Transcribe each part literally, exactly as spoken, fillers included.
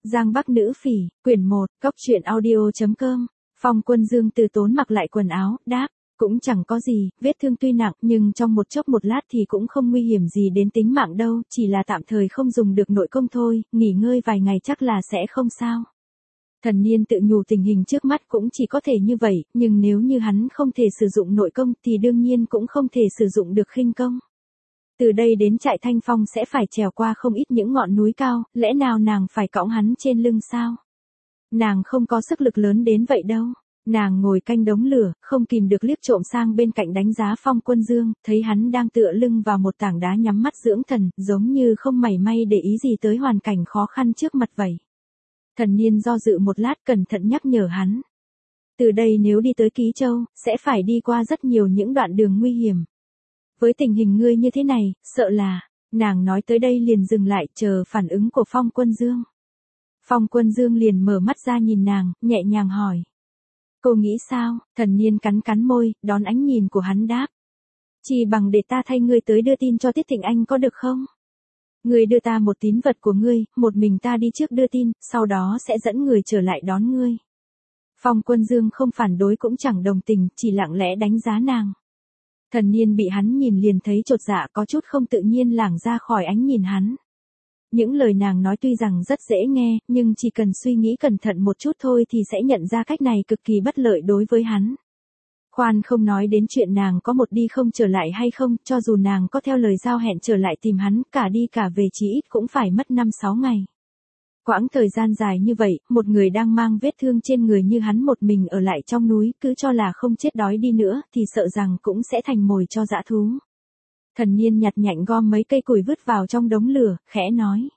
Giang Bắc Nữ Phỉ, quyển một, Cốc truyện audio chấm com. Phong Quân Dương từ tốn mặc lại quần áo, đáp, cũng chẳng có gì, vết thương tuy nặng nhưng trong một chốc một lát thì cũng không nguy hiểm gì đến tính mạng đâu, chỉ là tạm thời không dùng được nội công thôi, nghỉ ngơi vài ngày chắc là sẽ không sao. Thần Niên tự nhủ tình hình trước mắt cũng chỉ có thể như vậy, nhưng nếu như hắn không thể sử dụng nội công thì đương nhiên cũng không thể sử dụng được khinh công. Từ đây đến trại Thanh Phong sẽ phải trèo qua không ít những ngọn núi cao, lẽ nào nàng phải cõng hắn trên lưng sao? Nàng không có sức lực lớn đến vậy đâu. Nàng ngồi canh đống lửa, không kìm được liếc trộm sang bên cạnh đánh giá Phong Quân Dương, thấy hắn đang tựa lưng vào một tảng đá nhắm mắt dưỡng thần, giống như không mảy may để ý gì tới hoàn cảnh khó khăn trước mặt vậy. Thần Niên do dự một lát cẩn thận nhắc nhở hắn. Từ đây nếu đi tới Ký Châu, sẽ phải đi qua rất nhiều những đoạn đường nguy hiểm. Với tình hình ngươi như thế này, sợ là, nàng nói tới đây liền dừng lại chờ phản ứng của Phong Quân Dương. Phong Quân Dương liền mở mắt ra nhìn nàng, nhẹ nhàng hỏi. Cô nghĩ sao? Thần Niên cắn cắn môi, đón ánh nhìn của hắn đáp. Chỉ bằng để ta thay ngươi tới đưa tin cho Tiết Thịnh Anh có được không? Ngươi đưa ta một tín vật của ngươi, một mình ta đi trước đưa tin, sau đó sẽ dẫn người trở lại đón ngươi. Phong Quân Dương không phản đối cũng chẳng đồng tình, chỉ lặng lẽ đánh giá nàng. Thần Niên bị hắn nhìn liền thấy chột dạ có chút không tự nhiên lảng ra khỏi ánh nhìn hắn. Những lời nàng nói tuy rằng rất dễ nghe, nhưng chỉ cần suy nghĩ cẩn thận một chút thôi thì sẽ nhận ra cách này cực kỳ bất lợi đối với hắn. Khoan không nói đến chuyện nàng có một đi không trở lại hay không, cho dù nàng có theo lời giao hẹn trở lại tìm hắn, cả đi cả về chí ít cũng phải mất năm sáu ngày. Quãng thời gian dài như vậy, một người đang mang vết thương trên người như hắn một mình ở lại trong núi, cứ cho là không chết đói đi nữa, thì sợ rằng cũng sẽ thành mồi cho dã thú. Thần Niên nhặt nhạnh gom mấy cây củi vứt vào trong đống lửa, khẽ nói.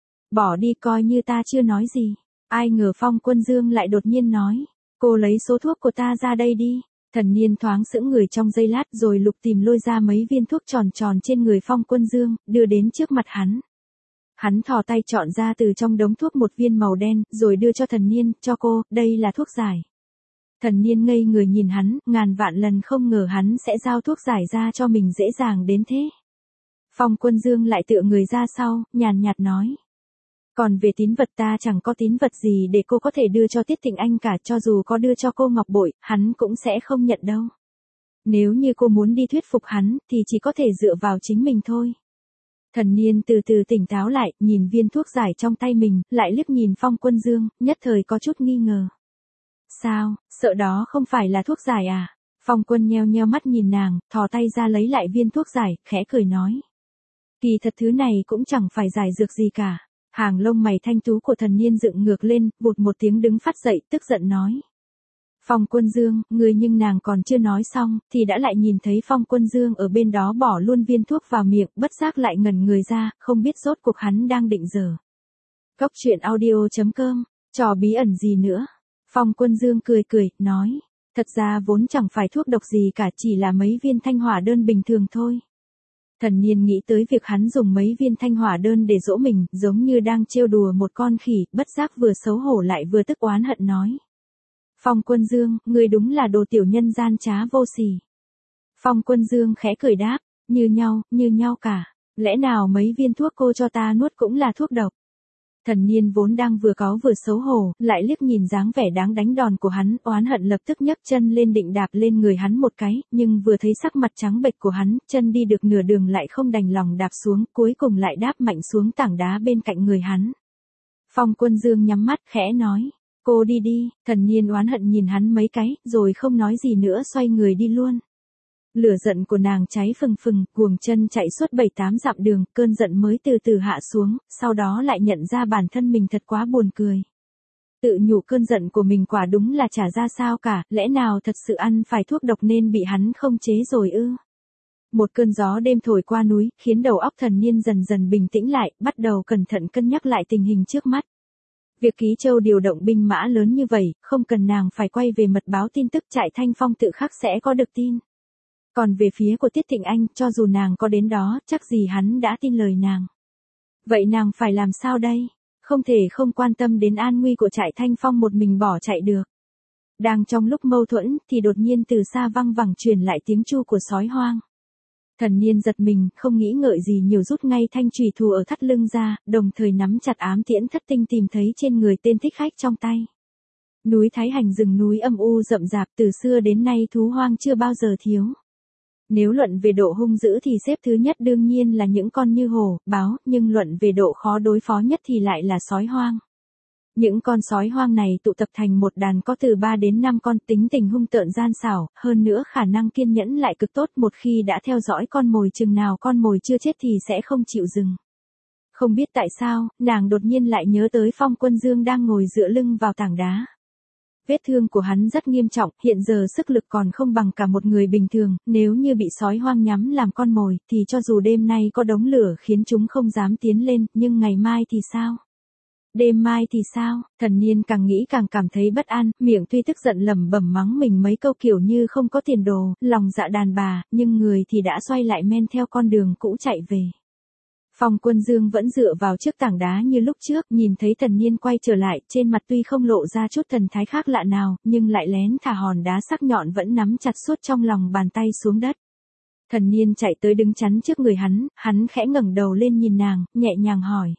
Bỏ đi coi như ta chưa nói gì. Ai ngờ Phong Quân Dương lại đột nhiên nói. Cô lấy số thuốc của ta ra đây đi. Thần Niên thoáng sững người trong giây lát rồi lục tìm lôi ra mấy viên thuốc tròn tròn trên người Phong Quân Dương, đưa đến trước mặt hắn. Hắn thò tay chọn ra từ trong đống thuốc một viên màu đen, rồi đưa cho Thần Niên, cho cô, đây là thuốc giải. Thần Niên ngây người nhìn hắn, ngàn vạn lần không ngờ hắn sẽ giao thuốc giải ra cho mình dễ dàng đến thế. Phong Quân Dương lại tựa người ra sau, nhàn nhạt nói. Còn về tín vật ta chẳng có tín vật gì để cô có thể đưa cho Tiết Thịnh Anh cả, cho dù có đưa cho cô ngọc bội, hắn cũng sẽ không nhận đâu. Nếu như cô muốn đi thuyết phục hắn, thì chỉ có thể dựa vào chính mình thôi. Thần Niên từ từ tỉnh táo lại, nhìn viên thuốc giải trong tay mình, lại liếc nhìn Phong Quân Dương, nhất thời có chút nghi ngờ. Sao, sợ đó không phải là thuốc giải à? Phong Quân nheo nheo mắt nhìn nàng, thò tay ra lấy lại viên thuốc giải, khẽ cười nói. Kỳ thật thứ này cũng chẳng phải giải dược gì cả. Hàng lông mày thanh tú của Thần Niên dựng ngược lên, vụt một tiếng đứng phát dậy, tức giận nói. Phong Quân Dương, người nhưng nàng còn chưa nói xong, thì đã lại nhìn thấy Phong Quân Dương ở bên đó bỏ luôn viên thuốc vào miệng, bất giác lại ngẩn người ra, không biết rốt cuộc hắn đang định dở. Cốc truyện audio chấm com, trò bí ẩn gì nữa? Phong Quân Dương cười cười, nói, thật ra vốn chẳng phải thuốc độc gì cả, chỉ là mấy viên thanh hỏa đơn bình thường thôi. Thần Niên nghĩ tới việc hắn dùng mấy viên thanh hỏa đơn để dỗ mình, giống như đang trêu đùa một con khỉ, bất giác vừa xấu hổ lại vừa tức oán hận nói. Phong Quân Dương, ngươi đúng là đồ tiểu nhân gian trá vô sỉ. Phong Quân Dương khẽ cười đáp, như nhau, như nhau cả, lẽ nào mấy viên thuốc cô cho ta nuốt cũng là thuốc độc? Thần Niên vốn đang vừa cáu vừa xấu hổ, lại liếc nhìn dáng vẻ đáng đánh đòn của hắn, oán hận lập tức nhấc chân lên định đạp lên người hắn một cái, nhưng vừa thấy sắc mặt trắng bệch của hắn, chân đi được nửa đường lại không đành lòng đạp xuống, cuối cùng lại đáp mạnh xuống tảng đá bên cạnh người hắn. Phong Quân Dương nhắm mắt khẽ nói, cô đi đi. Thần Niên oán hận nhìn hắn mấy cái, rồi không nói gì nữa xoay người đi luôn. Lửa giận của nàng cháy phừng phừng, cuồng chân chạy suốt bảy tám dặm đường, cơn giận mới từ từ hạ xuống, sau đó lại nhận ra bản thân mình thật quá buồn cười. Tự nhủ cơn giận của mình quả đúng là chả ra sao cả, lẽ nào thật sự ăn phải thuốc độc nên bị hắn không chế rồi ư? Một cơn gió đêm thổi qua núi, khiến đầu óc Thần Niên dần dần bình tĩnh lại, bắt đầu cẩn thận cân nhắc lại tình hình trước mắt. Việc Ký Châu điều động binh mã lớn như vậy, không cần nàng phải quay về mật báo tin tức trại Thanh Phong tự khắc sẽ có được tin. Còn về phía của Tiết Thịnh Anh, cho dù nàng có đến đó, chắc gì hắn đã tin lời nàng. Vậy nàng phải làm sao đây? Không thể không quan tâm đến an nguy của trại Thanh Phong một mình bỏ chạy được. Đang trong lúc mâu thuẫn, thì đột nhiên từ xa văng vẳng truyền lại tiếng chu của sói hoang. Thần Niên giật mình, không nghĩ ngợi gì nhiều rút ngay thanh chùy thủ ở thắt lưng ra, đồng thời nắm chặt ám tiễn thất tinh tìm thấy trên người tên thích khách trong tay. Núi Thái Hành rừng núi âm u rậm rạp, từ xưa đến nay thú hoang chưa bao giờ thiếu. Nếu luận về độ hung dữ thì xếp thứ nhất đương nhiên là những con như hổ, báo, nhưng luận về độ khó đối phó nhất thì lại là sói hoang. Những con sói hoang này tụ tập thành một đàn có từ ba đến năm con, tính tình hung tợn gian xảo, hơn nữa khả năng kiên nhẫn lại cực tốt, một khi đã theo dõi con mồi chừng nào con mồi chưa chết thì sẽ không chịu dừng. Không biết tại sao, nàng đột nhiên lại nhớ tới Phong Quân Dương đang ngồi dựa lưng vào tảng đá. Vết thương của hắn rất nghiêm trọng, hiện giờ sức lực còn không bằng cả một người bình thường, nếu như bị sói hoang nhắm làm con mồi, thì cho dù đêm nay có đống lửa khiến chúng không dám tiến lên, nhưng ngày mai thì sao? Đêm mai thì sao? Thần Niên càng nghĩ càng cảm thấy bất an, miệng tuy tức giận lẩm bẩm mắng mình mấy câu kiểu như không có tiền đồ, lòng dạ đàn bà, nhưng người thì đã xoay lại men theo con đường cũ chạy về. Phong Quân Dương vẫn dựa vào trước tảng đá như lúc trước, nhìn thấy Thần Niên quay trở lại, trên mặt tuy không lộ ra chút thần thái khác lạ nào, nhưng lại lén thả hòn đá sắc nhọn vẫn nắm chặt suốt trong lòng bàn tay xuống đất. Thần Niên chạy tới đứng chắn trước người hắn, hắn khẽ ngẩng đầu lên nhìn nàng, nhẹ nhàng hỏi.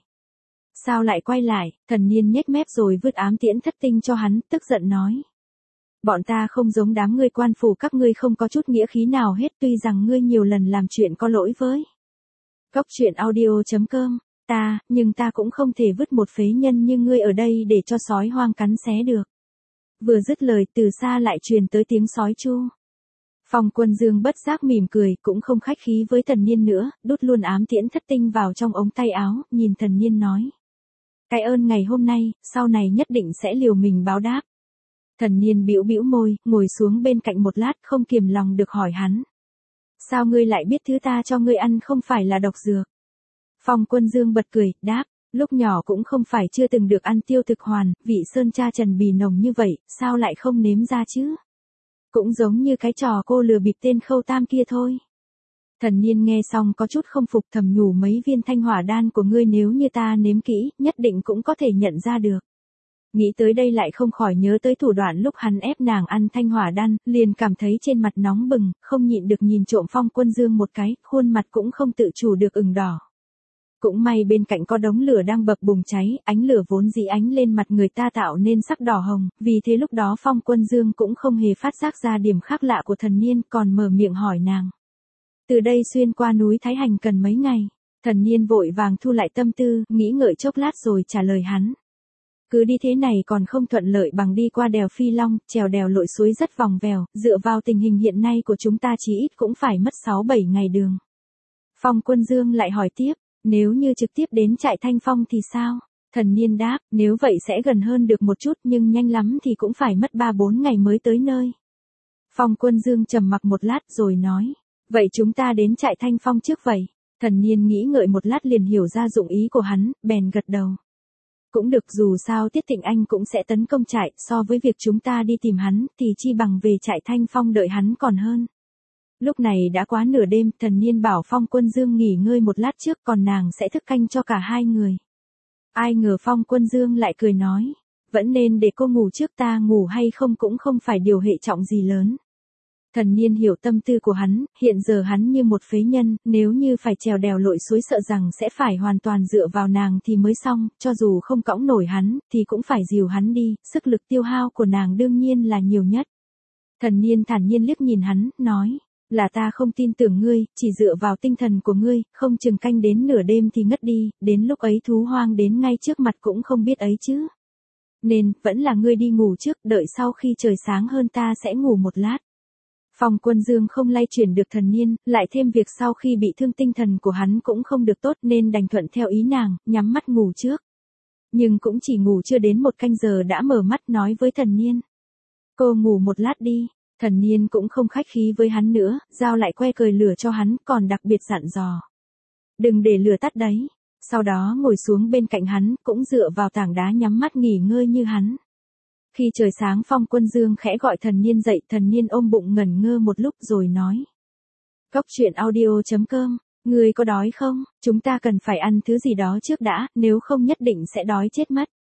Sao lại quay lại? Thần Niên nhếch mép rồi vứt ám tiễn thất tinh cho hắn, tức giận nói. Bọn ta không giống đám ngươi quan phủ, các ngươi không có chút nghĩa khí nào hết, tuy rằng ngươi nhiều lần làm chuyện có lỗi với Cốc truyện audio chấm com, ta, nhưng ta cũng không thể vứt một phế nhân như ngươi ở đây để cho sói hoang cắn xé được. Vừa dứt lời, từ xa lại truyền tới tiếng sói chu. Phong Quân Dương bất giác mỉm cười, cũng không khách khí với Thần Niên nữa, đút luôn ám tiễn thất tinh vào trong ống tay áo, nhìn Thần Niên nói. Cái ơn ngày hôm nay, sau này nhất định sẽ liều mình báo đáp. Thần Niên bĩu bĩu môi, ngồi xuống bên cạnh một lát, không kiềm lòng được hỏi hắn. Sao ngươi lại biết thứ ta cho ngươi ăn không phải là độc dược? Phong Quân Dương bật cười, đáp, lúc nhỏ cũng không phải chưa từng được ăn tiêu thực hoàn, vị sơn cha trần bì nồng như vậy, sao lại không nếm ra chứ? Cũng giống như cái trò cô lừa bịp tên Khâu Tam kia thôi. Thần Niên nghe xong có chút không phục, thầm nhủ mấy viên thanh hỏa đan của ngươi nếu như ta nếm kỹ, nhất định cũng có thể nhận ra được. Nghĩ tới đây lại không khỏi nhớ tới thủ đoạn lúc hắn ép nàng ăn thanh hỏa đan, liền cảm thấy trên mặt nóng bừng, không nhịn được nhìn trộm Phong Quân Dương một cái, khuôn mặt cũng không tự chủ được ửng đỏ. Cũng may bên cạnh có đống lửa đang bập bùng cháy, ánh lửa vốn dĩ ánh lên mặt người ta tạo nên sắc đỏ hồng, vì thế lúc đó Phong Quân Dương cũng không hề phát giác ra điểm khác lạ của Thần Niên, còn mở miệng hỏi nàng. Từ đây xuyên qua núi Thái Hành cần mấy ngày? Thần Niên vội vàng thu lại tâm tư, nghĩ ngợi chốc lát rồi trả lời hắn. Cứ đi thế này còn không thuận lợi bằng đi qua đèo Phi Long, trèo đèo lội suối rất vòng vèo, dựa vào tình hình hiện nay của chúng ta chí ít cũng phải mất sáu bảy ngày đường. Phong Quân Dương lại hỏi tiếp, nếu như trực tiếp đến trại Thanh Phong thì sao? Thần Niên đáp, nếu vậy sẽ gần hơn được một chút nhưng nhanh lắm thì cũng phải mất ba bốn ngày mới tới nơi. Phong Quân Dương trầm mặc một lát rồi nói, vậy chúng ta đến trại Thanh Phong trước vậy. Thần Niên nghĩ ngợi một lát liền hiểu ra dụng ý của hắn, bèn gật đầu. Cũng được, dù sao Tiết Tịnh Anh cũng sẽ tấn công trại, so với việc chúng ta đi tìm hắn, thì chi bằng về trại Thanh Phong đợi hắn còn hơn. Lúc này đã quá nửa đêm, Thần Niên bảo Phong Quân Dương nghỉ ngơi một lát trước, còn nàng sẽ thức canh cho cả hai người. Ai ngờ Phong Quân Dương lại cười nói, vẫn nên để cô ngủ trước, ta ngủ hay không cũng không phải điều hệ trọng gì lớn. Thần Niên hiểu tâm tư của hắn, hiện giờ hắn như một phế nhân, nếu như phải trèo đèo lội suối sợ rằng sẽ phải hoàn toàn dựa vào nàng thì mới xong, cho dù không cõng nổi hắn, thì cũng phải dìu hắn đi, sức lực tiêu hao của nàng đương nhiên là nhiều nhất. Thần Niên thản nhiên liếc nhìn hắn, nói, là ta không tin tưởng ngươi, chỉ dựa vào tinh thần của ngươi, không chừng canh đến nửa đêm thì ngất đi, đến lúc ấy thú hoang đến ngay trước mặt cũng không biết ấy chứ. Nên, vẫn là ngươi đi ngủ trước, đợi sau khi trời sáng hơn ta sẽ ngủ một lát. Phong Quân Dương không lay chuyển được Thần Niên, lại thêm việc sau khi bị thương tinh thần của hắn cũng không được tốt nên đành thuận theo ý nàng, nhắm mắt ngủ trước. Nhưng cũng chỉ ngủ chưa đến một canh giờ đã mở mắt nói với Thần Niên. Cô ngủ một lát đi. Thần Niên cũng không khách khí với hắn nữa, giao lại que cười lửa cho hắn, còn đặc biệt dặn dò. Đừng để lửa tắt đấy. Sau đó ngồi xuống bên cạnh hắn, cũng dựa vào tảng đá nhắm mắt nghỉ ngơi như hắn. Khi trời sáng Phong Quân Dương khẽ gọi Thần Niên dậy, Thần Niên ôm bụng ngẩn ngơ một lúc rồi nói. Cốc truyện audio chấm com, ngươi có đói không? Chúng ta cần phải ăn thứ gì đó trước đã, nếu không nhất định sẽ đói chết mất.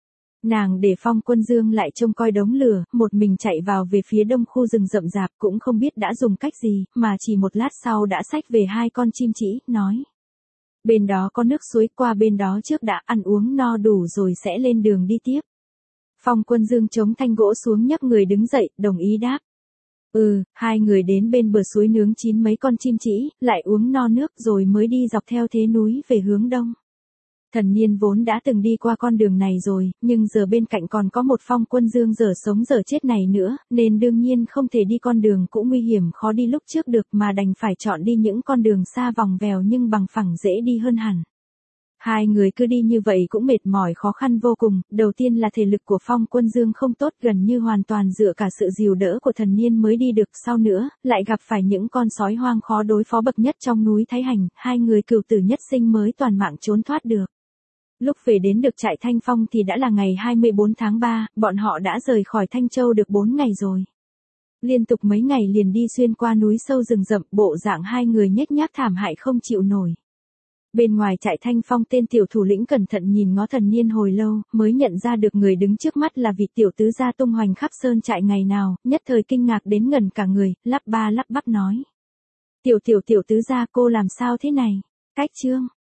Nàng để Phong Quân Dương lại trông coi đống lửa, một mình chạy vào về phía đông khu rừng rậm rạp, cũng không biết đã dùng cách gì, mà chỉ một lát sau đã xách về hai con chim chỉ, nói. Bên đó có nước suối, qua bên đó trước đã, ăn uống no đủ rồi sẽ lên đường đi tiếp. Phong Quân Dương chống thanh gỗ xuống nhấc người đứng dậy, đồng ý đáp. Ừ, hai người đến bên bờ suối nướng chín mấy con chim chỉ, lại uống no nước rồi mới đi dọc theo thế núi về hướng đông. Thần Niên vốn đã từng đi qua con đường này rồi, nhưng giờ bên cạnh còn có một Phong Quân Dương dở sống dở chết này nữa, nên đương nhiên không thể đi con đường cũng nguy hiểm khó đi lúc trước được mà đành phải chọn đi những con đường xa vòng vèo nhưng bằng phẳng dễ đi hơn hẳn. Hai người cứ đi như vậy cũng mệt mỏi khó khăn vô cùng, đầu tiên là thể lực của Phong Quân Dương không tốt, gần như hoàn toàn dựa cả sự dìu đỡ của Thần Niên mới đi được, sau nữa, lại gặp phải những con sói hoang khó đối phó bậc nhất trong núi Thái Hành, hai người cừu tử nhất sinh mới toàn mạng trốn thoát được. Lúc về đến được trại Thanh Phong thì đã là ngày hai mươi bốn tháng ba, bọn họ đã rời khỏi Thanh Châu được bốn ngày rồi. Liên tục mấy ngày liền đi xuyên qua núi sâu rừng rậm, bộ dạng hai người nhếch nhác thảm hại không chịu nổi. Bên ngoài trại Thanh Phong, tên tiểu thủ lĩnh cẩn thận nhìn ngó Thần Niên hồi lâu, mới nhận ra được người đứng trước mắt là vị tiểu tứ gia tung hoành khắp sơn trại ngày nào, nhất thời kinh ngạc đến ngẩn cả người, lắp ba lắp bắp nói. Tiểu tiểu tiểu tứ gia, cô làm sao thế này? Cách Trương,